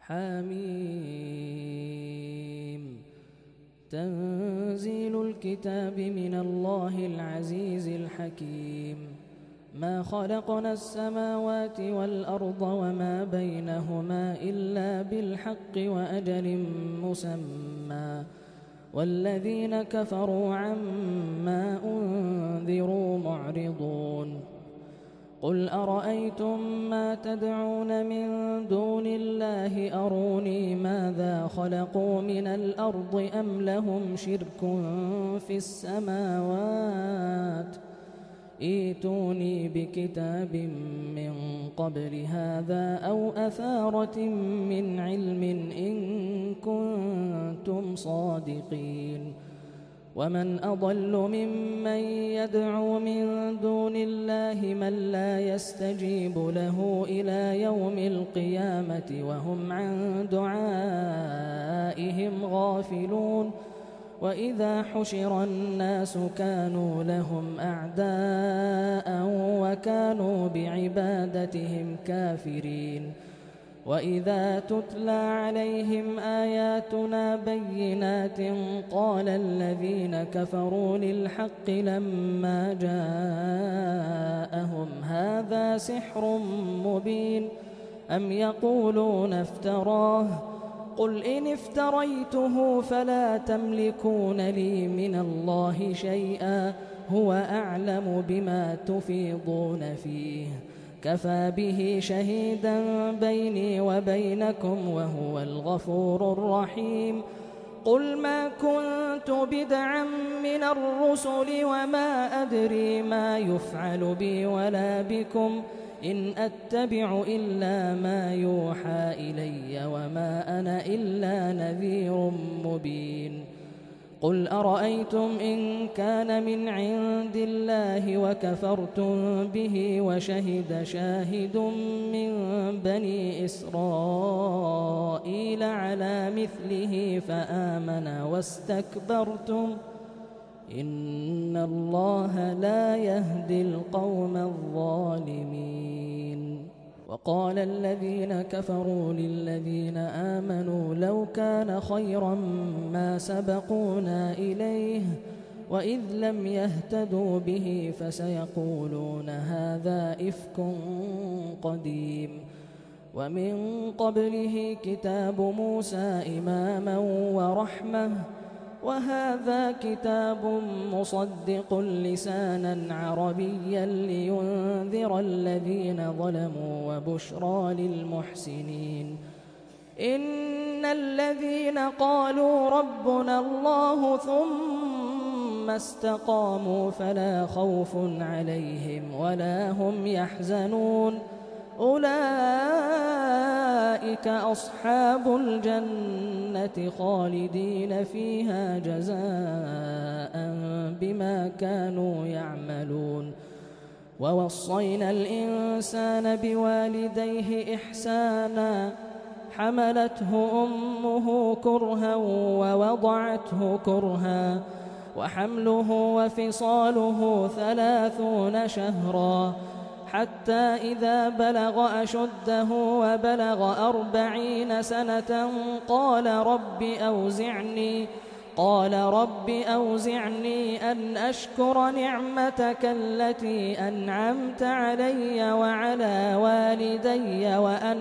حميم. تنزيل الكتاب من الله العزيز الحكيم. ما خلقنا السماوات والأرض وما بينهما إلا بالحق وأجل مسمى، والذين كفروا عما أنذروا معرضون. قل أرأيتم ما تدعون من دون الله أروني ماذا خلقوا من الأرض أم لهم شرك في السماوات ائتوني بكتاب من قبل هذا أو أثارة من علم إن كنتم صادقين. ومن أضل ممن يدعو من دون الله من لا يستجيب له إلى يوم القيامة وهم عن دعائهم غافلون. وإذا حشر الناس كانوا لهم أعداء وكانوا بعبادتهم كافرين. وإذا تتلى عليهم آياتنا بينات قال الذين كفروا للحق لما جاءهم هذا سحر مبين أم يقولون افتراه قل إن افتريته فلا تملكون لي من الله شيئا هو أعلم بما تفيضون فيه كفى به شهيدا بيني وبينكم وهو الغفور الرحيم. قل ما كنت بدعا من الرسل وما أدري ما يفعل بي ولا بكم إن أتبع إلا ما يوحى إلي وما أنا إلا نذير مبين. قل أرأيتم إن كان من عند الله وكفرتم به وشهد شاهد من بني إسرائيل على مثله فآمن واستكبرتم إن الله لا يهدي القوم الظالمين. وقال الذين كفروا للذين آمنوا لو كان خيرا ما سبقونا إليه وإذ لم يهتدوا به فسيقولون هذا إفك قديم. ومن قبله كتاب موسى إماما ورحمة وهذا كتاب مصدق لسانا عربيا لينذر الذين ظلموا وبشرى للمحسنين. إن الذين قالوا ربنا الله ثم استقاموا فلا خوف عليهم ولا هم يحزنون أولئك أصحاب الجنة خالدين فيها جزاء بما كانوا يعملون. ووصينا الإنسان بوالديه إحسانا حملته أمه كرها ووضعته كرها وحمله وفصاله 30 شهرا حتى إذا بلغ أشده وبلغ 40 سنة قال رب أوزعني أن أشكر نعمتك التي أنعمت علي وعلى والدي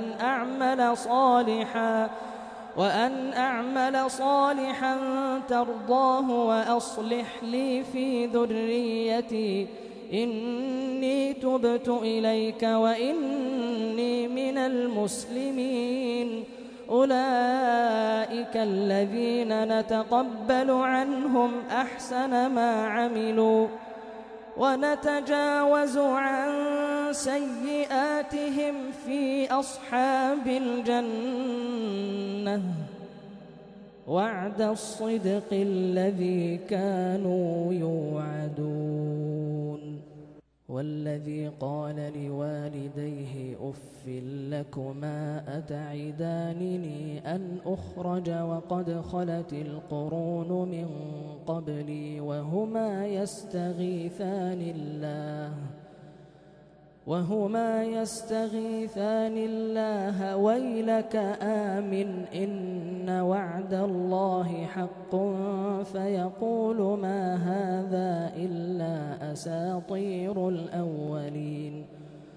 وأن أعمل صالحا ترضاه وأصلح لي في ذريتي إني تبت إليك وإني من المسلمين. أولئك الذين نتقبل عنهم أحسن ما عملوا ونتجاوز عن سيئاتهم في أصحاب الجنة وعد الصدق الذي كانوا يوعدون. والذي قال لوالديه أف لكما أتعدانني أن أخرج وقد خلت القرون من قبلي وهما يستغيثان الله وهما يستغيثان الله ويلك آمن إن وعد الله حق فيقول ما هذا إلا أساطير الأولين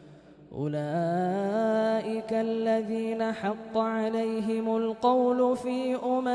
أولئك الذين حق عليهم القول في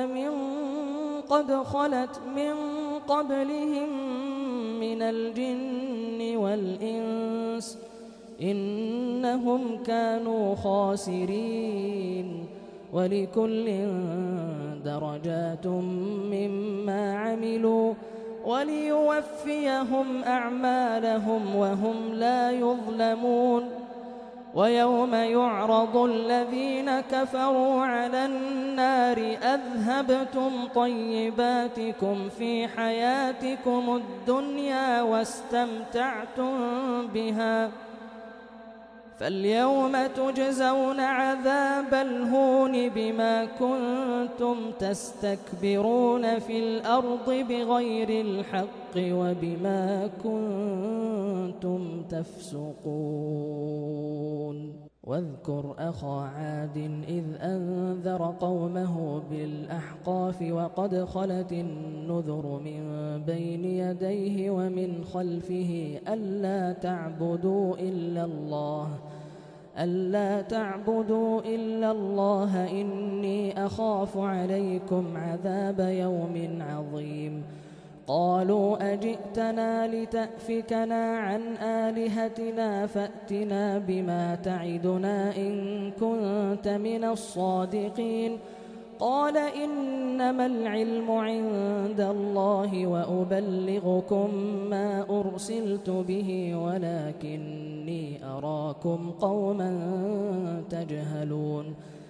قد خلت من قبلهم من الجن والإنس إنهم كانوا خاسرين ولكل درجات مما عملوا وليوفيهم أعمالهم وهم لا يظلمون ويوم يعرض الذين كفروا على النار أذهبتم طيباتكم في حياتكم الدنيا واستمتعتم بها فاليوم تجزون عذاب الهون بما كنتم تستكبرون في الأرض بغير الحق وبما كنتم تفسقون واذكر أخا عاد إذ أنذر قومه بالأحقاف وقد خلت النذر من بين يديه ومن خلفه ألا تعبدوا إلا الله إني أخاف عليكم عذاب يوم عظيم قالوا أجئتنا لتأفكنا عن آلهتنا فأتنا بما تعدنا إن كنت من الصادقين قال إنما العلم عند الله وأبلغكم ما أرسلت به ولكني أراكم قوما تجهلون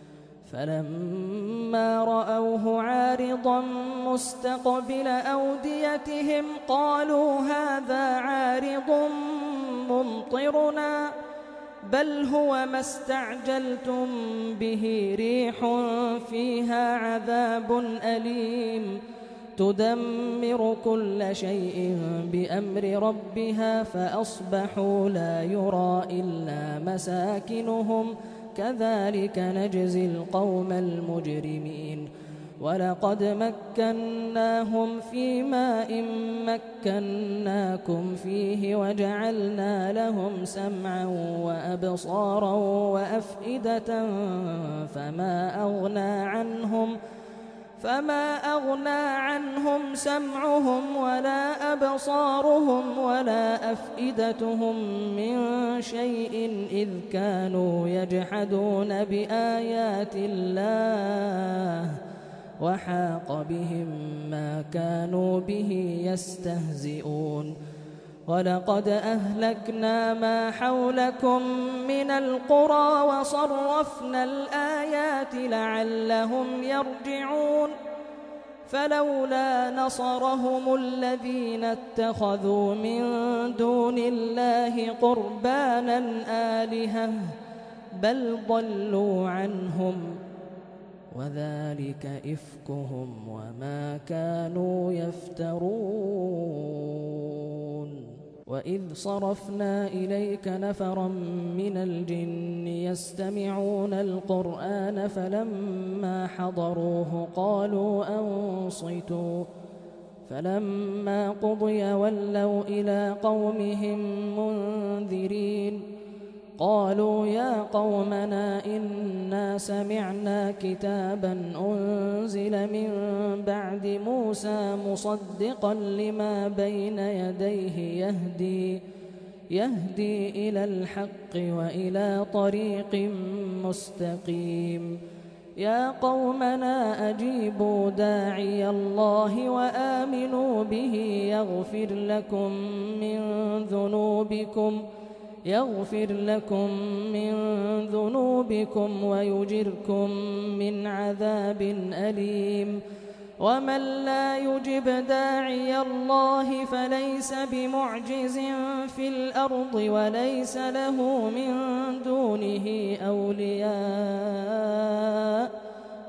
فلما رأوه عارضا مستقبل أوديتهم قالوا هذا عارض ممطرنا بل هو ما استعجلتم به ريح فيها عذاب أليم تدمر كل شيء بأمر ربها فأصبحوا لا يرى إلا مساكنهم كذلك نجزي القوم المجرمين ولقد مكناهم في ماء مكناكم فيه وجعلنا لهم سمعا وأبصارا وأفئدة فما أغنى عنهم سمعهم ولا أبصارهم ولا أفئدتهم من شيء إذ كانوا يجحدون بآيات الله وحاق بهم ما كانوا به يستهزئون ولقد أهلكنا ما حولكم من القرى وصرفنا الآيات لعلهم يرجعون فلولا نصرهم الذين اتخذوا من دون الله قربانا آلهة بل ضلوا عنهم وذلك إفكهم وما كانوا يفترون وإذ صرفنا إليك نفرا من الجن يستمعون القرآن فلما حضروه قالوا أنصتوا فلما قضي ولوا إلى قومهم منذرين قالوا يا قومنا إنا سمعنا كتابا أنزل من بعد موسى مصدقا لما بين يديه يهدي إلى الحق وإلى طريق مستقيم يا قومنا أجيبوا داعي الله وآمنوا به يغفر لكم من ذنوبكم ويجركم من عذاب أليم ومن لا يجب داعي الله فليس بمعجز في الأرض وليس له من دونه أولياء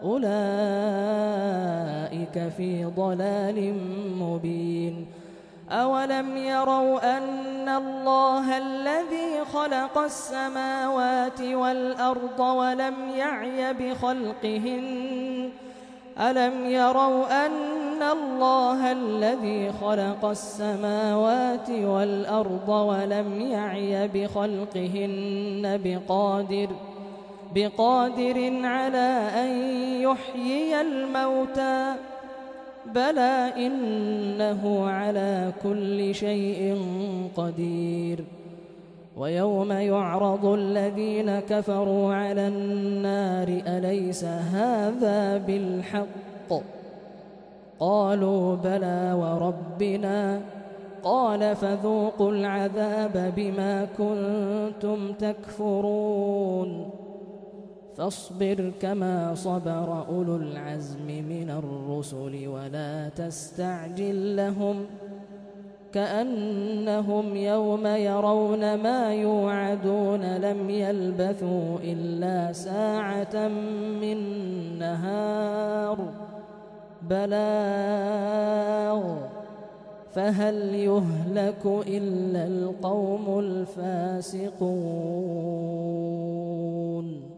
أولئك في ضلال مبين أولم يروا أن الله الذي خلق السماوات والأرض ولم يعي بخلقهن ألم يروا أن الله الذي خلق السماوات والأرض ولم يعي بخلقهن بقادر على أن يحيي الموتى بلى إنه على كل شيء قدير ويوم يعرض الذين كفروا على النار أليس هذا بالحق قالوا بلى وربنا قال فذوقوا العذاب بما كنتم تكفرون فاصبر كما صبر أولو العزم من الرسل ولا تستعجل لهم كأنهم يوم يرون ما يوعدون لم يلبثوا إلا ساعة من نهار بلاغ فهل يهلك إلا القوم الفاسقون